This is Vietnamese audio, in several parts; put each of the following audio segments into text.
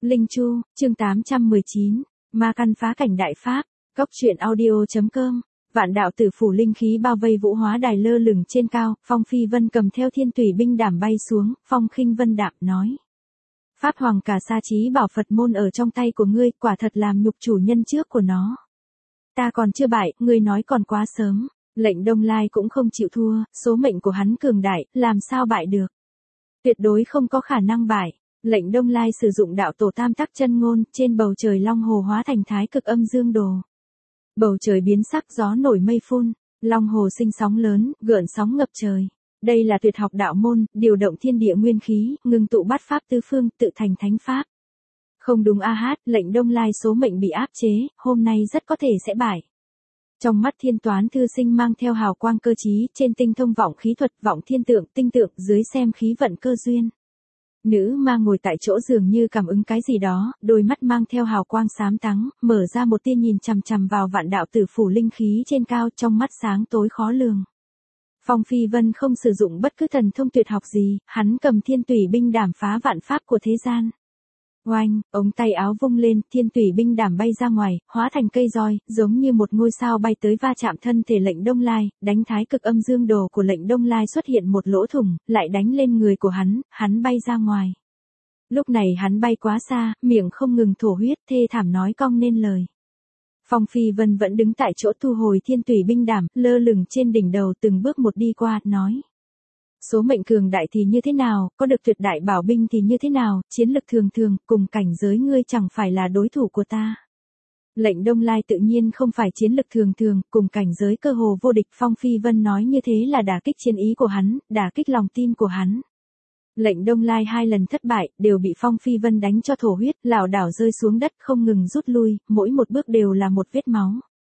Linh Chu, chương 819, Ma Căn phá cảnh đại pháp, Cốc truyện audio.com. Vạn đạo tử phủ linh khí bao vây Vũ Hóa Đài lơ lửng trên cao, Phong Phi Vân cầm theo thiên tùy binh đảm bay xuống, Phong Khinh Vân đạm nói: Pháp Hoàng cả sa trí bảo Phật môn ở trong tay của ngươi, quả thật làm nhục chủ nhân trước của nó. Ta còn chưa bại, ngươi nói còn quá sớm. Lệnh Đông Lai cũng không chịu thua, số mệnh của hắn cường đại, làm sao bại được? Tuyệt đối không có khả năng bại. Lệnh Đông Lai sử dụng đạo tổ tam tắc chân ngôn, trên bầu trời long hồ hóa thành thái cực âm dương đồ. Bầu trời biến sắc, gió nổi mây phun, long hồ sinh sóng lớn, gợn sóng ngập trời. Đây là tuyệt học đạo môn, điều động thiên địa nguyên khí, ngưng tụ bát pháp tứ phương, tự thành thánh pháp. Không đúng a hát, Lệnh Đông Lai số mệnh bị áp chế, hôm nay rất có thể sẽ bại. Trong mắt Thiên Toán thư sinh mang theo hào quang cơ trí, trên tinh thông vọng khí thuật, vọng thiên tượng, tinh tượng, dưới xem khí vận cơ duyên. Nữ ma ngồi tại chỗ dường như cảm ứng cái gì đó, đôi mắt mang theo hào quang xám trắng, mở ra một tia nhìn chằm chằm vào vạn đạo tử phủ linh khí trên cao, trong mắt sáng tối khó lường. Phong Phi Vân không sử dụng bất cứ thần thông tuyệt học gì, hắn cầm thiên tùy binh đảm phá vạn pháp của thế gian. Oanh, ống tay áo vung lên, thiên tùy binh đảm bay ra ngoài, hóa thành cây roi, giống như một ngôi sao bay tới va chạm thân thể Lệnh Đông Lai, đánh thái cực âm dương đồ của Lệnh Đông Lai xuất hiện một lỗ thủng, lại đánh lên người của hắn bay ra ngoài. Lúc này hắn bay quá xa, miệng không ngừng thổ huyết, thê thảm nói cong nên lời. Phong Phi Vân vẫn đứng tại chỗ thu hồi thiên tùy binh đảm, lơ lửng trên đỉnh đầu từng bước một đi qua, nói. Số mệnh cường đại thì như thế nào, có được tuyệt đại bảo binh thì như thế nào, chiến lực thường thường, cùng cảnh giới ngươi chẳng phải là đối thủ của ta. Lệnh Đông Lai tự nhiên không phải chiến lực thường thường, cùng cảnh giới cơ hồ vô địch. Phong Phi Vân nói như thế là đả kích chiến ý của hắn, đả kích lòng tin của hắn. Lệnh Đông Lai 2 lần thất bại, đều bị Phong Phi Vân đánh cho thổ huyết, lảo đảo rơi xuống đất không ngừng rút lui, mỗi một bước đều là một vết máu.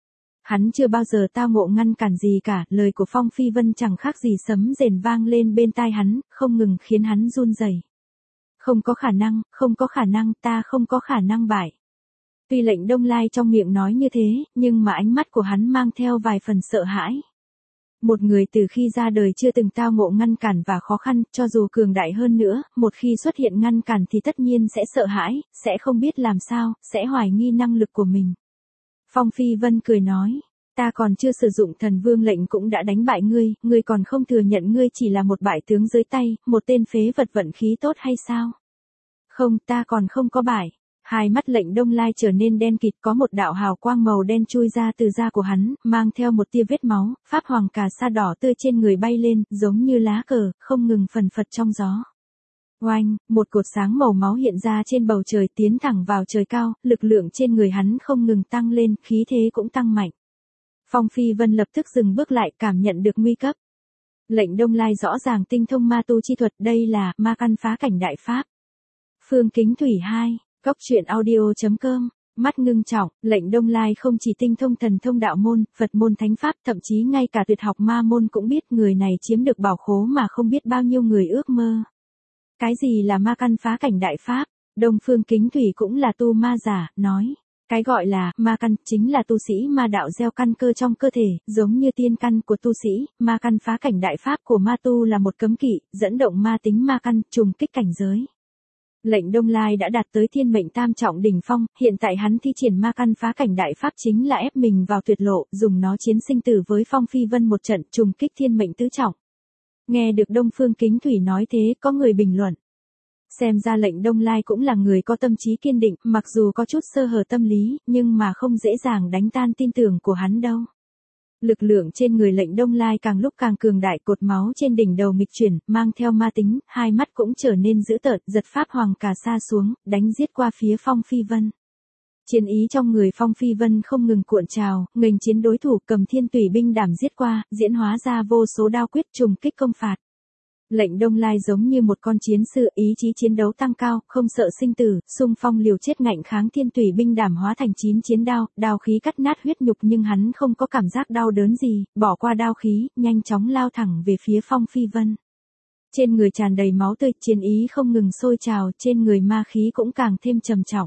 Hắn chưa bao giờ tao ngộ ngăn cản gì cả, lời của Phong Phi Vân chẳng khác gì sấm rền vang lên bên tai hắn, không ngừng khiến hắn run rẩy. Không có khả năng, ta không có khả năng bại. Tuy Lệnh Đông Lai trong miệng nói như thế, nhưng mà ánh mắt của hắn mang theo vài phần sợ hãi. Một người từ khi ra đời chưa từng tao ngộ ngăn cản và khó khăn, cho dù cường đại hơn nữa, một khi xuất hiện ngăn cản thì tất nhiên sẽ sợ hãi, sẽ không biết làm sao, sẽ hoài nghi năng lực của mình. Phong Phi Vân cười nói, ta còn chưa sử dụng thần vương lệnh cũng đã đánh bại ngươi, ngươi còn không thừa nhận ngươi chỉ là một bại tướng dưới tay, một tên phế vật vận khí tốt hay sao? Không, ta còn không có bại. Hai mắt Lệnh Đông Lai trở nên đen kịt, có một đạo hào quang màu đen chui ra từ da của hắn, mang theo một tia vết máu, pháp hoàng cà sa đỏ tươi trên người bay lên, giống như lá cờ, không ngừng phần phật trong gió. Oanh, một cột sáng màu máu hiện ra trên bầu trời tiến thẳng vào trời cao, lực lượng trên người hắn không ngừng tăng lên, khí thế cũng tăng mạnh. Phong Phi Vân lập tức dừng bước lại, cảm nhận được nguy cấp. Lệnh Đông Lai rõ ràng tinh thông ma tu chi thuật, đây là Ma Căn phá cảnh đại pháp. Phương Kính Thủy 2, Cốc truyện audio.com. Mắt ngưng trọng, Lệnh Đông Lai không chỉ tinh thông thần thông đạo môn, Phật môn thánh pháp, thậm chí ngay cả tuyệt học ma môn cũng biết, người này chiếm được bảo khố mà không biết bao nhiêu người ước mơ. Cái gì là Ma Căn phá cảnh đại pháp? Đông Phương Kính Thủy cũng là tu ma giả, nói. Cái gọi là ma căn chính là tu sĩ ma đạo gieo căn cơ trong cơ thể, giống như tiên căn của tu sĩ, ma căn phá cảnh đại pháp của ma tu là một cấm kỵ, dẫn động ma tính ma căn, trùng kích cảnh giới. Lệnh Đông Lai đã đạt tới thiên mệnh tam trọng đỉnh phong, hiện tại hắn thi triển ma căn phá cảnh đại pháp chính là ép mình vào tuyệt lộ, dùng nó chiến sinh tử với Phong Phi Vân một trận, trùng kích thiên mệnh tứ trọng. Nghe được Đông Phương Kính Thủy nói thế, có người bình luận. Xem ra Lệnh Đông Lai cũng là người có tâm trí kiên định, mặc dù có chút sơ hở tâm lý, nhưng mà không dễ dàng đánh tan tin tưởng của hắn đâu. Lực lượng trên người Lệnh Đông Lai càng lúc càng cường đại, cột máu trên đỉnh đầu nghịch chuyển, mang theo ma tính, hai mắt cũng trở nên dữ tợn, giật pháp hoàng cà sa xuống, đánh giết qua phía Phong Phi Vân. Chiến ý trong người Phong Phi Vân không ngừng cuộn trào, nghênh chiến đối thủ, cầm thiên tùy binh đảm giết qua, diễn hóa ra vô số đao quyết trùng kích công phạt. Lệnh Đông Lai giống như một con chiến sư, ý chí chiến đấu tăng cao, không sợ sinh tử, xung phong liều chết ngạnh kháng thiên tùy binh đảm hóa thành 9 chiến đao, đao khí cắt nát huyết nhục nhưng hắn không có cảm giác đau đớn gì, bỏ qua đao khí, nhanh chóng lao thẳng về phía Phong Phi Vân. Trên người tràn đầy máu tươi, chiến ý không ngừng sôi trào, trên người ma khí cũng càng thêm trầm trọng.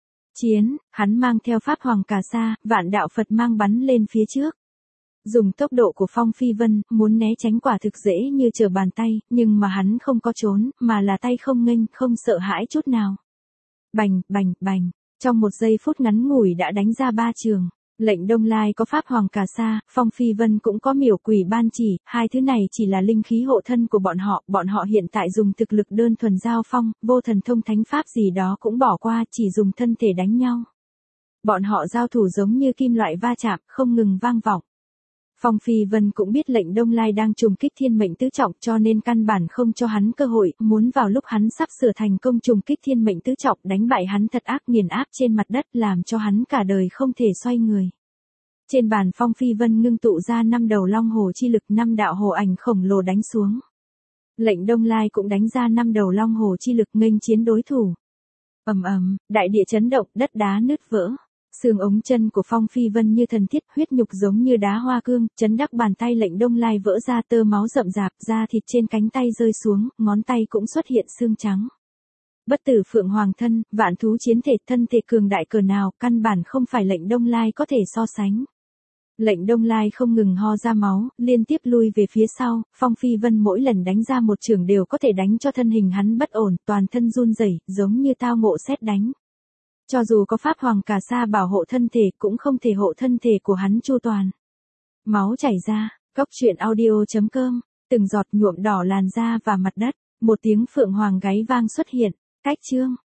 Hắn mang theo pháp hoàng cà sa, vạn đạo Phật mang bắn lên phía trước. Dùng tốc độ của Phong Phi Vân, muốn né tránh quả thực dễ như trở bàn tay, nhưng mà hắn không có trốn, mà là tay không nghênh, không sợ hãi chút nào. Bành, bành, bành. Trong một giây phút ngắn ngủi đã đánh ra 3 trường. Lệnh Đông Lai có Pháp Hoàng Cà Sa, Phong Phi Vân cũng có Miểu Quỷ Ban Chỉ, hai thứ này chỉ là linh khí hộ thân của bọn họ hiện tại dùng thực lực đơn thuần giao phong, vô thần thông thánh pháp gì đó cũng bỏ qua, chỉ dùng thân thể đánh nhau. Bọn họ giao thủ giống như kim loại va chạm, không ngừng vang vọng. Phong Phi Vân cũng biết lệnh Đông Lai đang trùng kích thiên mệnh tứ trọng cho nên căn bản không cho hắn cơ hội, muốn vào lúc hắn sắp sửa thành công trùng kích thiên mệnh tứ trọng đánh bại hắn thật ác nghiền áp trên mặt đất làm cho hắn cả đời không thể xoay người. Trên bàn Phong Phi Vân ngưng tụ ra 5 đầu long hồ chi lực 5 đạo hồ ảnh khổng lồ đánh xuống. Lệnh Đông Lai cũng đánh ra 5 đầu long hồ chi lực nghênh chiến đối thủ. Ầm ầm, đại địa chấn động, đất đá nứt vỡ. Xương ống chân của Phong Phi Vân như thần thiết, huyết nhục giống như đá hoa cương, chấn đắc bàn tay lệnh Đông Lai vỡ ra, tơ máu rậm rạp, da thịt trên cánh tay rơi xuống, ngón tay cũng xuất hiện xương trắng. Bất tử Phượng Hoàng thân, vạn thú chiến thể, thân thể cường đại cỡ nào, căn bản không phải lệnh Đông Lai có thể so sánh. Lệnh Đông Lai không ngừng ho ra máu, liên tiếp lui về phía sau, Phong Phi Vân mỗi lần đánh ra một chưởng đều có thể đánh cho thân hình hắn bất ổn, toàn thân run rẩy, giống như tao ngộ sét đánh. Cho dù có Pháp Hoàng Cà Sa bảo hộ thân thể cũng không thể hộ thân thể của hắn chu toàn. Máu chảy ra, Cốc Truyện Audio.com, từng giọt nhuộm đỏ làn da và mặt đất, một tiếng phượng hoàng gáy vang xuất hiện, cách chương.